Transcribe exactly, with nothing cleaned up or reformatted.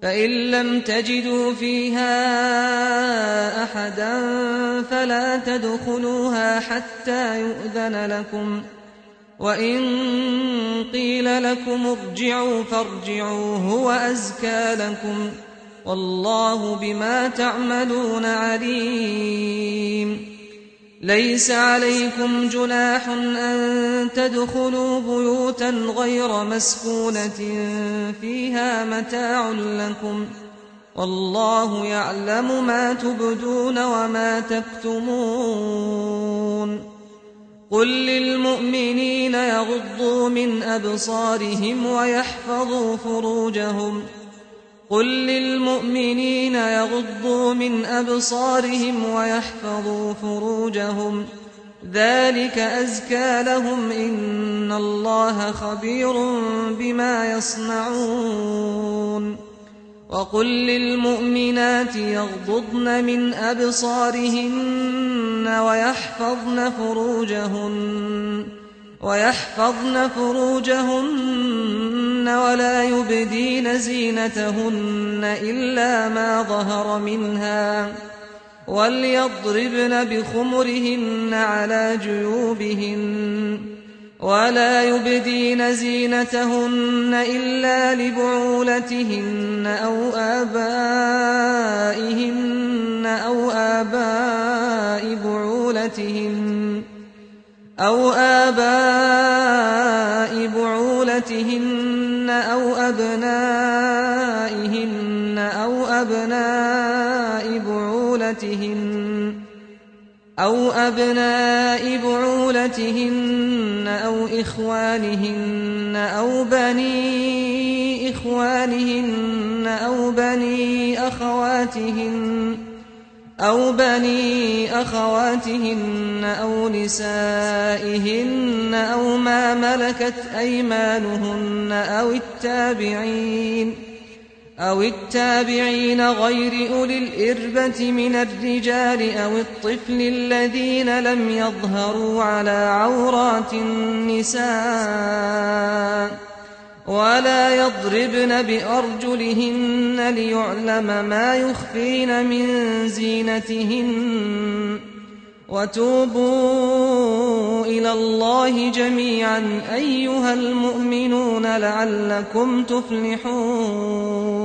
فإن لم تجدوا فيها أحدا فلا تدخلوها حتى يؤذن لكم، وإن قيل لكم ارجعوا فارجعوا هو أزكى لكم، والله بما تعملون عليم. ليس عليكم جناح أن تدخلوا بيوتا غير مسكونة فيها متاع لكم، والله يعلم ما تبدون وما تكتمون. قل للمؤمنين يغضوا من أبصارهم ويحفظوا فروجهم قل للمؤمنين يغضوا من أبصارهم ويحفظوا فروجهم ذلك أزكى لهم، إن الله خبير بما يصنعون. وقل للمؤمنات يغضضن من أبصارهن ويحفظن فروجهن ويحفظن فروجهن ولا يبدين زينتهن إلا ما ظهر منها، وليضربن بخمرهن على جيوبهن، ولا يبدين زينتهن إلا لبعولتهن أو آبائهن أو آباء بعولتهن أو آباء بعولتهن أو أبنائهن أو أبناء بعولتهن أو أبناء بعولتهن أو إخوانهن أو بني إخوانهن أو بني أخواتهن أو بني أخواتهن أو نسائهن أو ما ملكت أيمانهن أو التابعين أو التابعين غير أولي الإربة من الرجال أو الطفل الذين لم يظهروا على عورات النساء، ولا يضربن بأرجلهن ليعلم ما يخفين من زينتهن. وتوبوا إلى الله جميعا أيها المؤمنون لعلكم تفلحون.